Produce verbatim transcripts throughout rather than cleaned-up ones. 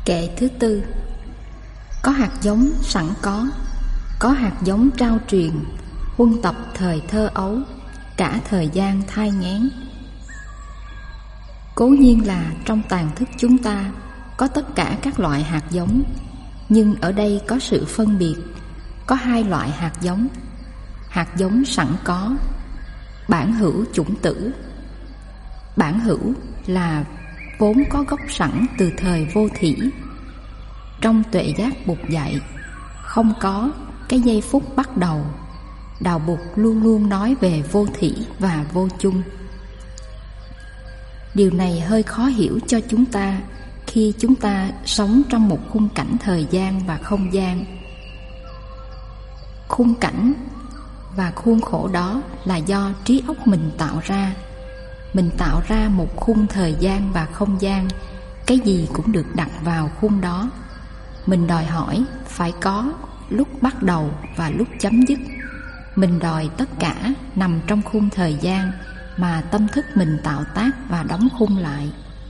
Kệ thứ tư. Có hạt giống sẵn có, có hạt giống trao truyền, huân tập thời thơ ấu, cả thời gian thai nghén. Cố nhiên là trong tàng thức chúng ta có tất cả các loại hạt giống, nhưng ở đây có sự phân biệt. Có hai loại hạt giống: hạt giống sẵn có, bản hữu chủng tử. Bản hữu là vốn có gốc sẵn từ thời vô thỉ. Trong Tuệ Giác Bụt dạy, không có cái giây phút bắt đầu. Đạo Bụt luôn luôn nói về vô thỉ và vô chung. Điều này hơi khó hiểu cho chúng ta khi chúng ta sống trong một khung cảnh thời gian và không gian. Khung cảnh và khuôn khổ đó là do trí óc mình tạo ra. Mình tạo ra một khung thời gian và không gian, cái gì cũng được đặt vào khung đó. Mình đòi hỏi phải có lúc bắt đầu và lúc chấm dứt. Mình đòi tất cả nằm trong khung thời gian mà tâm thức mình tạo tác và đóng khung lại.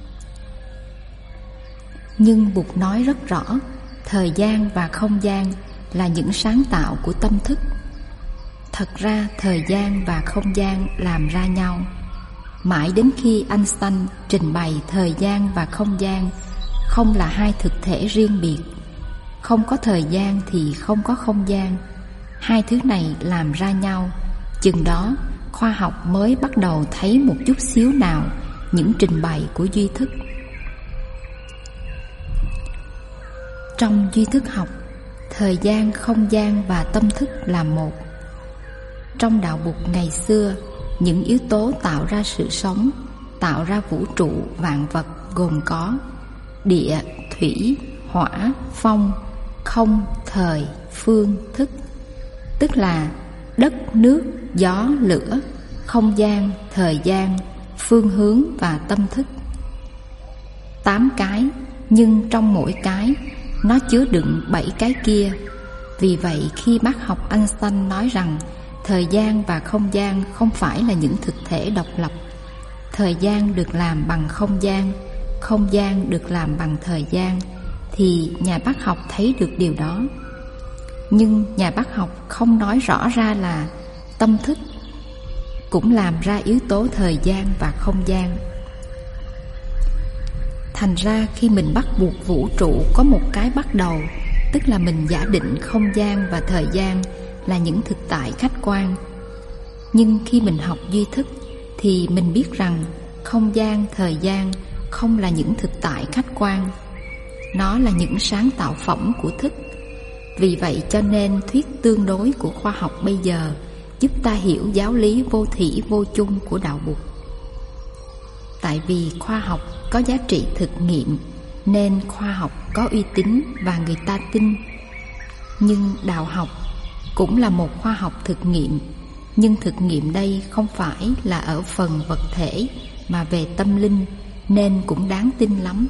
Nhưng Bụt nói rất rõ, thời gian và không gian là những sáng tạo của tâm thức. Thật ra thời gian và không gian làm ra nhau. Mãi đến khi Einstein trình bày thời gian và không gian không là hai thực thể riêng biệt. Không có thời gian thì không có không gian. Hai thứ này làm ra nhau. Chừng đó khoa học mới bắt đầu thấy một chút xíu nào những trình bày của duy thức. Trong duy thức học, thời gian, không gian và tâm thức là một. Trong đạo Bụt ngày xưa, những yếu tố tạo ra sự sống, tạo ra vũ trụ vạn vật gồm có địa, thủy, hỏa, phong, không, thời, phương, thức. Tức là đất, nước, gió, lửa, không gian, thời gian, phương hướng và tâm thức. Tám cái, nhưng trong mỗi cái nó chứa đựng bảy cái kia. Vì vậy khi bác học Einstein nói rằng thời gian và không gian không phải là những thực thể độc lập, thời gian được làm bằng không gian, không gian được làm bằng thời gian, thì nhà bác học thấy được điều đó. Nhưng nhà bác học không nói rõ ra là tâm thức cũng làm ra yếu tố thời gian và không gian. Thành ra khi mình bắt buộc vũ trụ có một cái bắt đầu, tức là mình giả định không gian và thời gian là những thực tại khách quan. Nhưng khi mình học duy thức thì mình biết rằng không gian, thời gian không là những thực tại khách quan. Nó là những sáng tạo phẩm của thức. Vì vậy cho nên thuyết tương đối của khoa học bây giờ giúp ta hiểu giáo lý vô thỉ vô chung của đạo Bụt. Tại vì khoa học có giá trị thực nghiệm nên khoa học có uy tín và người ta tin. Nhưng đạo học cũng là một khoa học thực nghiệm, nhưng thực nghiệm đây không phải là ở phần vật thể mà về tâm linh, nên cũng đáng tin lắm.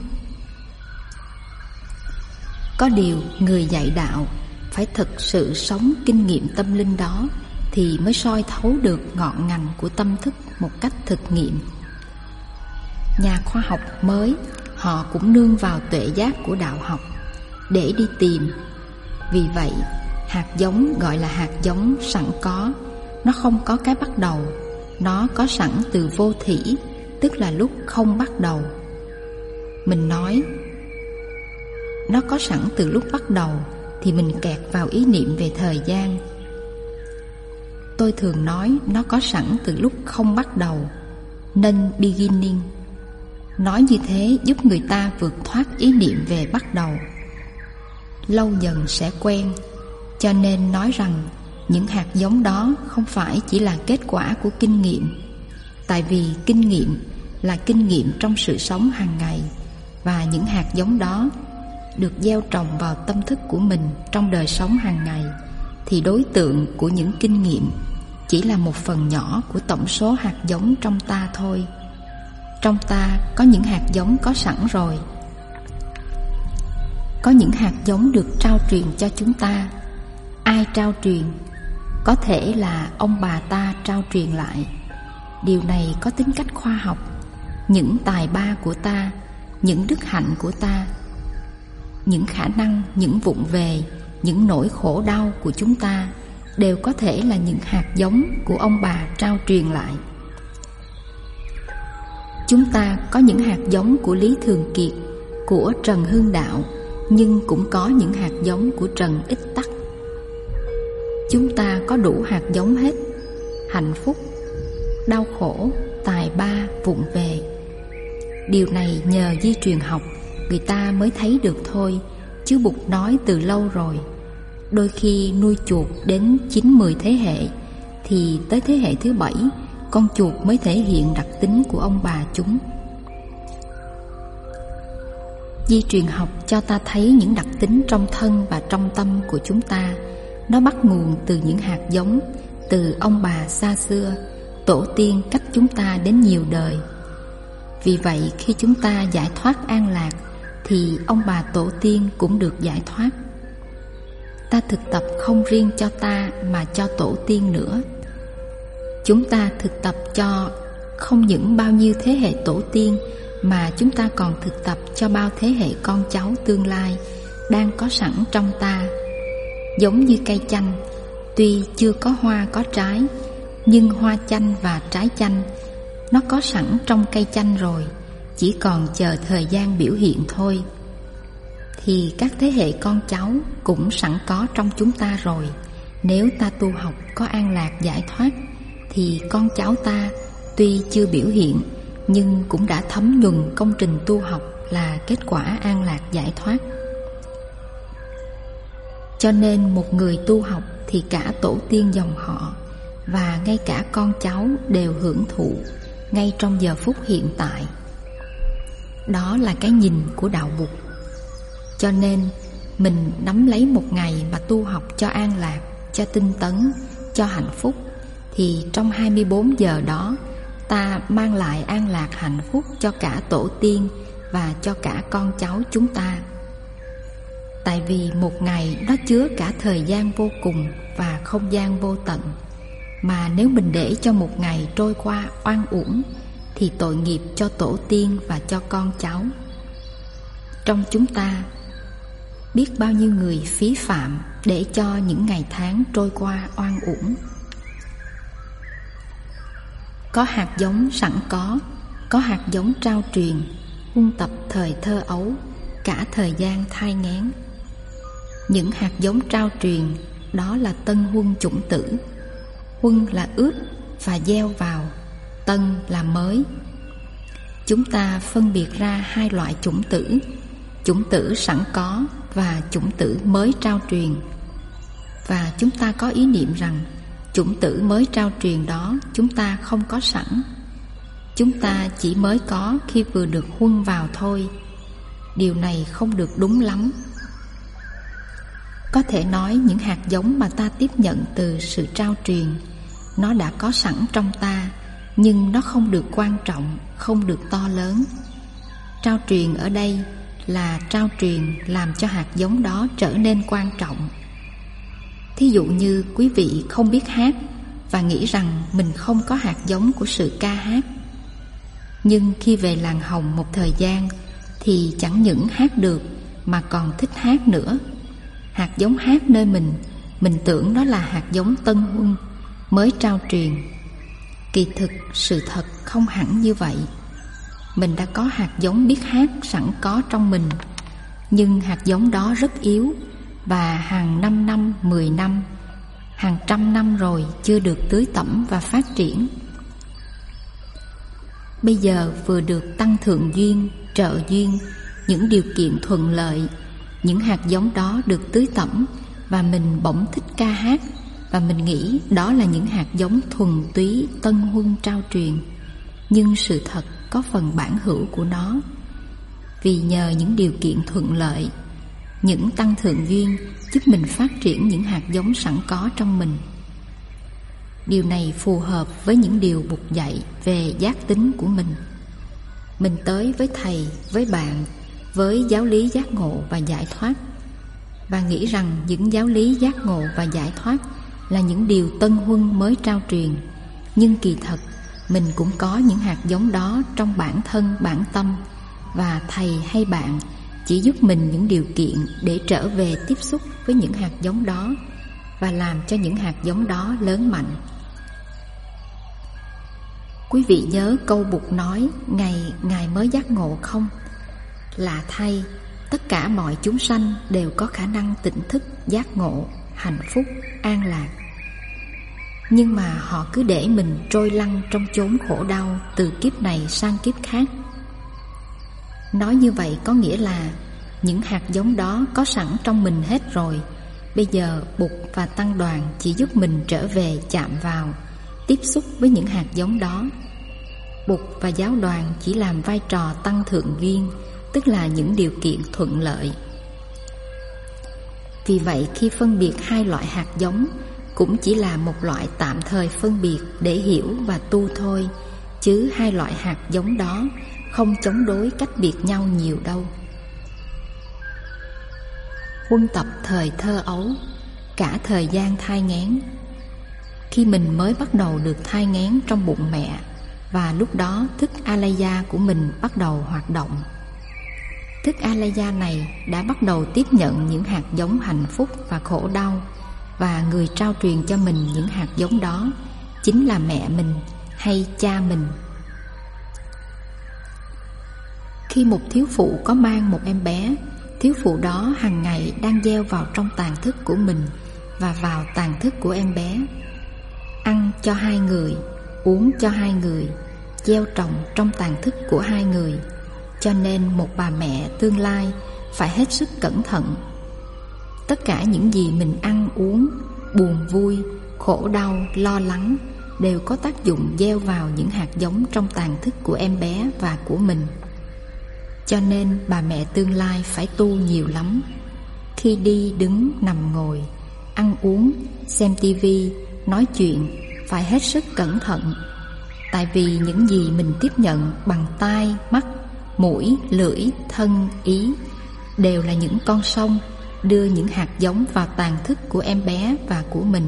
Có điều người dạy đạo phải thực sự sống kinh nghiệm tâm linh đó thì mới soi thấu được ngọn ngành của tâm thức một cách thực nghiệm. Nhà khoa học mới họ cũng nương vào tuệ giác của đạo học để đi tìm. Vì vậy hạt giống gọi là hạt giống sẵn có. Nó không có cái bắt đầu. Nó có sẵn từ vô thỉ, tức là lúc không bắt đầu. Mình nói nó có sẵn từ lúc bắt đầu thì mình kẹt vào ý niệm về thời gian. Tôi thường nói nó có sẵn từ lúc không bắt đầu, nên beginning. Nói như thế giúp người ta vượt thoát ý niệm về bắt đầu. Lâu dần sẽ quen. Cho nên nói rằng những hạt giống đó không phải chỉ là kết quả của kinh nghiệm. Tại vì kinh nghiệm là kinh nghiệm trong sự sống hàng ngày, và những hạt giống đó được gieo trồng vào tâm thức của mình trong đời sống hàng ngày, thì đối tượng của những kinh nghiệm chỉ là một phần nhỏ của tổng số hạt giống trong ta thôi. Trong ta có những hạt giống có sẵn rồi. Có những hạt giống được trao truyền cho chúng ta. Ai trao truyền? Có thể là ông bà ta trao truyền lại. Điều này có tính cách khoa học. Những tài ba của ta, những đức hạnh của ta. những khả năng, những vụng về, những nỗi khổ đau của chúng ta đều có thể là những hạt giống của ông bà trao truyền lại. Chúng ta có những hạt giống của Lý Thường Kiệt, của Trần Hưng Đạo, nhưng cũng có những hạt giống của Trần Ích Tắc. Chúng ta có đủ hạt giống hết: hạnh phúc, đau khổ, tài ba, vụng về. Điều này nhờ di truyền học người ta mới thấy được thôi, chứ Bụt nói từ lâu rồi. Đôi khi nuôi chuột đến chín mười thế hệ, thì tới thế hệ thứ bảy, con chuột mới thể hiện đặc tính của ông bà chúng. Di truyền học cho ta thấy những đặc tính trong thân và trong tâm của chúng ta. Nó bắt nguồn từ những hạt giống, từ ông bà xa xưa, tổ tiên cách chúng ta đến nhiều đời. Vì vậy khi chúng ta giải thoát an lạc, thì ông bà tổ tiên cũng được giải thoát. Ta thực tập không riêng cho ta mà cho tổ tiên nữa. Chúng ta thực tập cho không những bao nhiêu thế hệ tổ tiên, mà chúng ta còn thực tập cho bao thế hệ con cháu tương lai đang có sẵn trong ta. Giống như cây chanh, tuy chưa có hoa có trái, nhưng hoa chanh và trái chanh nó có sẵn trong cây chanh rồi, chỉ còn chờ thời gian biểu hiện thôi. Thì các thế hệ con cháu cũng sẵn có trong chúng ta rồi. Nếu ta tu học có an lạc giải thoát, thì con cháu ta tuy chưa biểu hiện, nhưng cũng đã thấm nhuần công trình tu học là kết quả an lạc giải thoát. Cho nên một người tu học thì cả tổ tiên dòng họ và ngay cả con cháu đều hưởng thụ ngay trong giờ phút hiện tại. Đó là cái nhìn của đạo Bụt. Cho nên mình nắm lấy một ngày mà tu học cho an lạc, cho tinh tấn, cho hạnh phúc, thì trong hai mươi bốn giờ đó ta mang lại an lạc hạnh phúc cho cả tổ tiên và cho cả con cháu chúng ta. Tại vì một ngày nó chứa cả thời gian vô cùng và không gian vô tận, mà nếu mình để cho một ngày trôi qua oan uổng thì tội nghiệp cho tổ tiên và cho con cháu. Trong chúng ta biết bao nhiêu người phí phạm để cho những ngày tháng trôi qua oan uổng. Có hạt giống sẵn có, có hạt giống trao truyền, huân tập thời thơ ấu, cả thời gian thai nghén. Những hạt giống trao truyền đó là tân huân chủng tử. Huân là ướp và gieo vào, tân là mới. Chúng ta phân biệt ra hai loại chủng tử: chủng tử sẵn có và chủng tử mới trao truyền. Và chúng ta có ý niệm rằng chủng tử mới trao truyền đó chúng ta không có sẵn. Chúng ta chỉ mới có khi vừa được huân vào thôi. Điều này không được đúng lắm. Có thể nói những hạt giống mà ta tiếp nhận từ sự trao truyền, nó đã có sẵn trong ta, nhưng nó không được quan trọng, không được to lớn. Trao truyền ở đây là trao truyền làm cho hạt giống đó trở nên quan trọng. Thí dụ như quý vị không biết hát và nghĩ rằng mình không có hạt giống của sự ca hát, nhưng khi về làng Hồng một thời gian thì chẳng những hát được mà còn thích hát nữa. Hạt giống hát nơi mình, mình tưởng đó là hạt giống tân huân mới trao truyền. Kỳ thực sự thật không hẳn như vậy. Mình đã có hạt giống biết hát sẵn có trong mình, nhưng hạt giống đó rất yếu, và hàng năm năm, mười năm, hàng trăm năm rồi chưa được tưới tẩm và phát triển. Bây giờ vừa được tăng thượng duyên, trợ duyên, những điều kiện thuận lợi, những hạt giống đó được tưới tẩm, và mình bỗng thích ca hát, và mình nghĩ đó là những hạt giống thuần túy tân huân trao truyền. Nhưng sự thật có phần bản hữu của nó. Vì nhờ những điều kiện thuận lợi, những tăng thượng duyên giúp mình phát triển những hạt giống sẵn có trong mình. Điều này phù hợp với những điều Bụt dạy về giác tính của mình. Mình tới với thầy, với bạn, với giáo lý giác ngộ và giải thoát, và nghĩ rằng những giáo lý giác ngộ và giải thoát là những điều tân huân mới trao truyền. Nhưng kỳ thật mình cũng có những hạt giống đó trong bản thân, bản tâm, và thầy hay bạn chỉ giúp mình những điều kiện để trở về tiếp xúc với những hạt giống đó và làm cho những hạt giống đó lớn mạnh. Quý vị nhớ câu Bụt nói ngày Ngài mới giác ngộ không? Lạ thay, tất cả mọi chúng sanh đều có khả năng tỉnh thức, giác ngộ, hạnh phúc, an lạc. Nhưng mà họ cứ để mình trôi lăn trong chốn khổ đau từ kiếp này sang kiếp khác. Nói như vậy có nghĩa là những hạt giống đó có sẵn trong mình hết rồi. Bây giờ Bụt và Tăng đoàn chỉ giúp mình trở về chạm vào, tiếp xúc với những hạt giống đó. Bụt và giáo đoàn chỉ làm vai trò tăng thượng duyên, tức là những điều kiện thuận lợi. Vì vậy khi phân biệt hai loại hạt giống cũng chỉ là một loại tạm thời phân biệt để hiểu và tu thôi, chứ hai loại hạt giống đó không chống đối cách biệt nhau nhiều đâu. Huân tập thời thơ ấu, cả thời gian thai nghén. Khi mình mới bắt đầu được thai nghén trong bụng mẹ, và lúc đó thức Alaya của mình bắt đầu hoạt động. Thức Alaya này đã bắt đầu tiếp nhận những hạt giống hạnh phúc và khổ đau, và người trao truyền cho mình những hạt giống đó chính là mẹ mình hay cha mình. Khi một thiếu phụ có mang một em bé, thiếu phụ đó hàng ngày đang gieo vào trong tàn thức của mình và vào tàn thức của em bé. Ăn cho hai người, uống cho hai người, gieo trồng trong tàn thức của hai người. Cho nên một bà mẹ tương lai phải hết sức cẩn thận. Tất cả những gì mình ăn uống, buồn vui, khổ đau, lo lắng đều có tác dụng gieo vào những hạt giống trong tàn thức của em bé và của mình. Cho nên bà mẹ tương lai phải tu nhiều lắm. Khi đi, đứng, nằm, ngồi, ăn uống, xem tivi, nói chuyện phải hết sức cẩn thận. Tại vì những gì mình tiếp nhận bằng tai, mắt, mũi, lưỡi, thân, ý đều là những con sông đưa những hạt giống vào tàn thức của em bé và của mình.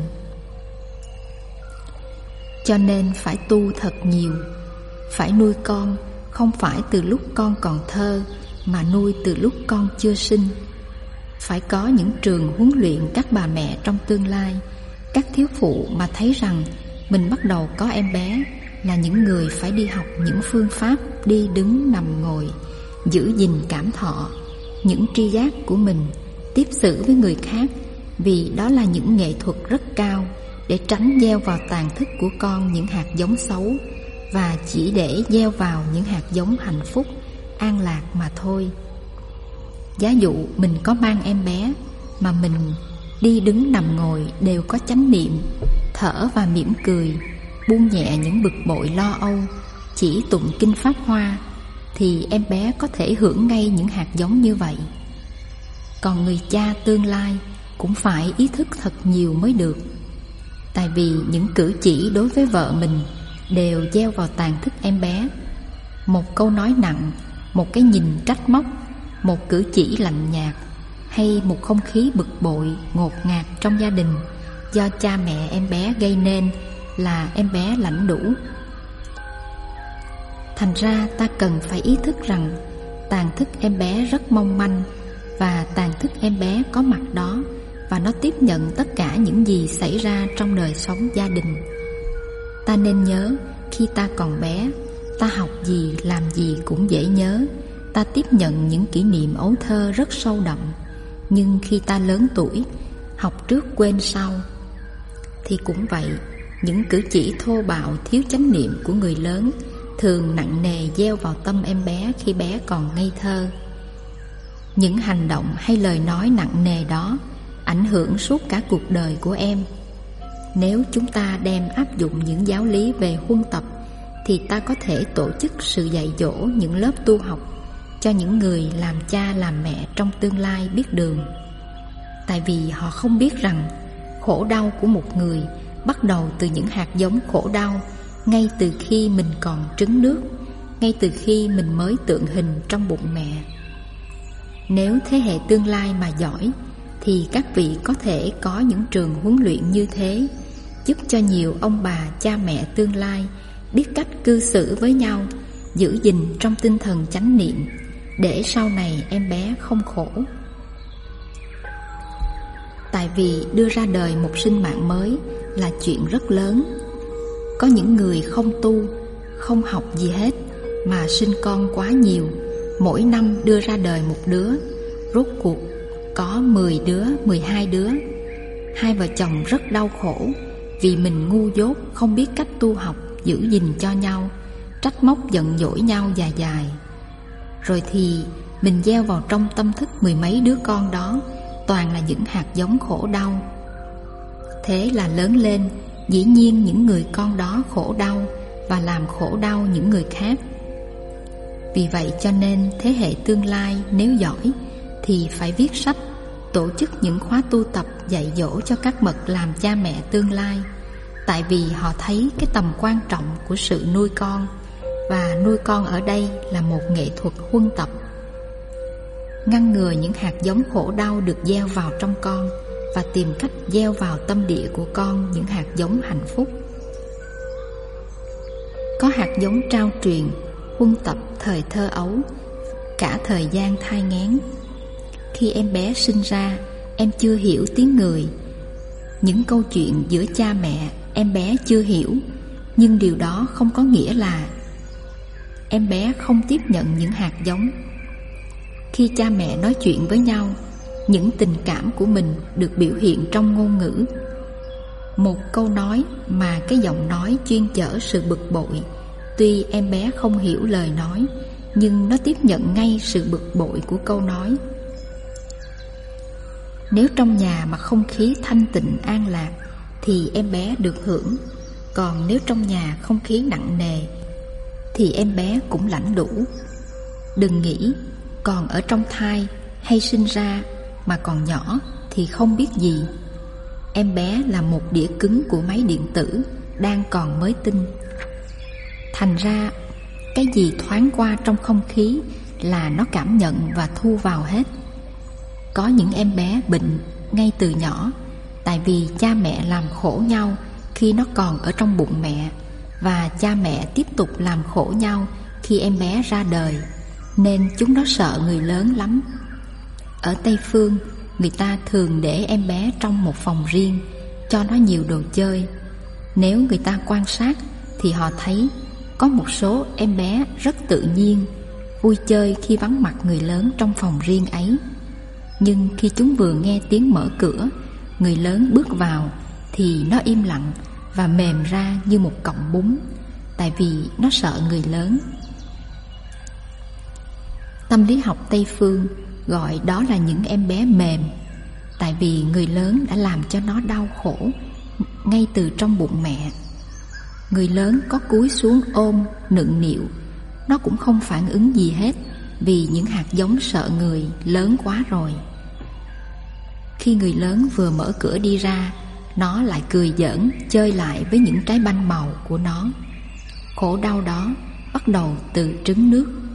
Cho nên phải tu thật nhiều. Phải nuôi con không phải từ lúc con còn thơ, mà nuôi từ lúc con chưa sinh. Phải có những trường huấn luyện các bà mẹ trong tương lai. Các thiếu phụ mà thấy rằng mình bắt đầu có em bé là những người phải đi học những phương pháp đi, đứng, nằm, ngồi, giữ gìn cảm thọ, những tri giác của mình, tiếp xử với người khác, vì đó là những nghệ thuật rất cao để tránh gieo vào tàn thức của con những hạt giống xấu, và chỉ để gieo vào những hạt giống hạnh phúc, an lạc mà thôi. Giả dụ mình có mang em bé mà mình đi, đứng, nằm, ngồi đều có chánh niệm, thở và mỉm cười, buông nhẹ những bực bội lo âu, chỉ tụng kinh Pháp Hoa, thì em bé có thể hưởng ngay những hạt giống như vậy. Còn người cha tương lai cũng phải ý thức thật nhiều mới được. Tại vì những cử chỉ đối với vợ mình đều gieo vào tàn thức em bé. Một câu nói nặng, một cái nhìn trách móc, một cử chỉ lạnh nhạt, hay một không khí bực bội, ngột ngạt trong gia đình do cha mẹ em bé gây nên là em bé lãnh đủ. Thành ra ta cần phải ý thức rằng tàn thức em bé rất mong manh, và tàn thức em bé có mặt đó, và nó tiếp nhận tất cả những gì xảy ra trong đời sống gia đình. Ta nên nhớ, khi ta còn bé, ta học gì, làm gì cũng dễ nhớ. Ta tiếp nhận những kỷ niệm ấu thơ rất sâu đậm. Nhưng khi ta lớn tuổi, học trước quên sau. Thì cũng vậy, những cử chỉ thô bạo, thiếu chánh niệm của người lớn thường nặng nề gieo vào tâm em bé khi bé còn ngây thơ. Những hành động hay lời nói nặng nề đó ảnh hưởng suốt cả cuộc đời của em. Nếu chúng ta đem áp dụng những giáo lý về huân tập, thì ta có thể tổ chức sự dạy dỗ những lớp tu học cho những người làm cha làm mẹ trong tương lai biết đường. Tại vì họ không biết rằng khổ đau của một người bắt đầu từ những hạt giống khổ đau ngay từ khi mình còn trứng nước, ngay từ khi mình mới tượng hình trong bụng mẹ. Nếu thế hệ tương lai mà giỏi, thì các vị có thể có những trường huấn luyện như thế, giúp cho nhiều ông bà cha mẹ tương lai biết cách cư xử với nhau, giữ gìn trong tinh thần chánh niệm, để sau này em bé không khổ. Tại vì đưa ra đời một sinh mạng mới là chuyện rất lớn. Có những người không tu, không học gì hết mà sinh con quá nhiều, mỗi năm đưa ra đời một đứa, rốt cuộc có mười đứa, mười hai đứa. Hai vợ chồng rất đau khổ vì mình ngu dốt, không biết cách tu học, giữ gìn cho nhau, trách móc giận dỗi nhau dài dài. Rồi thì mình gieo vào trong tâm thức mười mấy đứa con đó toàn là những hạt giống khổ đau. Thế là lớn lên, dĩ nhiên những người con đó khổ đau và làm khổ đau những người khác. Vì vậy cho nên thế hệ tương lai nếu giỏi thì phải viết sách, tổ chức những khóa tu tập dạy dỗ cho các bậc làm cha mẹ tương lai. Tại vì họ thấy cái tầm quan trọng của sự nuôi con, và nuôi con ở đây là một nghệ thuật huân tập. Ngăn ngừa những hạt giống khổ đau được gieo vào trong con và tìm cách gieo vào tâm địa của con những hạt giống hạnh phúc. Có hạt giống trao truyền, huân tập thời thơ ấu, cả thời gian thai nghén. Khi em bé sinh ra, em chưa hiểu tiếng người. Những câu chuyện giữa cha mẹ, em bé chưa hiểu, nhưng điều đó không có nghĩa là em bé không tiếp nhận những hạt giống. Khi cha mẹ nói chuyện với nhau, những tình cảm của mình được biểu hiện trong ngôn ngữ. Một câu nói mà cái giọng nói chuyên chở sự bực bội, tuy em bé không hiểu lời nói, nhưng nó tiếp nhận ngay sự bực bội của câu nói. Nếu trong nhà mà không khí thanh tịnh an lạc thì em bé được hưởng. Còn nếu trong nhà không khí nặng nề thì em bé cũng lãnh đủ. Đừng nghĩ còn ở trong thai hay sinh ra mà còn nhỏ thì không biết gì. Em bé là một đĩa cứng của máy điện tử đang còn mới tinh. Thành ra cái gì thoáng qua trong không khí là nó cảm nhận và thu vào hết. Có những em bé bệnh ngay từ nhỏ, tại vì cha mẹ làm khổ nhau khi nó còn ở trong bụng mẹ, và cha mẹ tiếp tục làm khổ nhau khi em bé ra đời, nên chúng nó sợ người lớn lắm. Ở Tây Phương, người ta thường để em bé trong một phòng riêng, cho nó nhiều đồ chơi. Nếu người ta quan sát thì họ thấy có một số em bé rất tự nhiên, vui chơi khi vắng mặt người lớn trong phòng riêng ấy. Nhưng khi chúng vừa nghe tiếng mở cửa, người lớn bước vào, thì nó im lặng và mềm ra như một cọng bún, tại vì nó sợ người lớn. Tâm lý học Tây Phương gọi đó là những em bé mềm, tại vì người lớn đã làm cho nó đau khổ ngay từ trong bụng mẹ. Người lớn có cúi xuống ôm, nựng nịu, nó cũng không phản ứng gì hết, vì những hạt giống sợ người lớn quá rồi. Khi người lớn vừa mở cửa đi ra, nó lại cười giỡn, chơi lại với những trái banh màu của nó. Khổ đau đó bắt đầu từ trứng nước.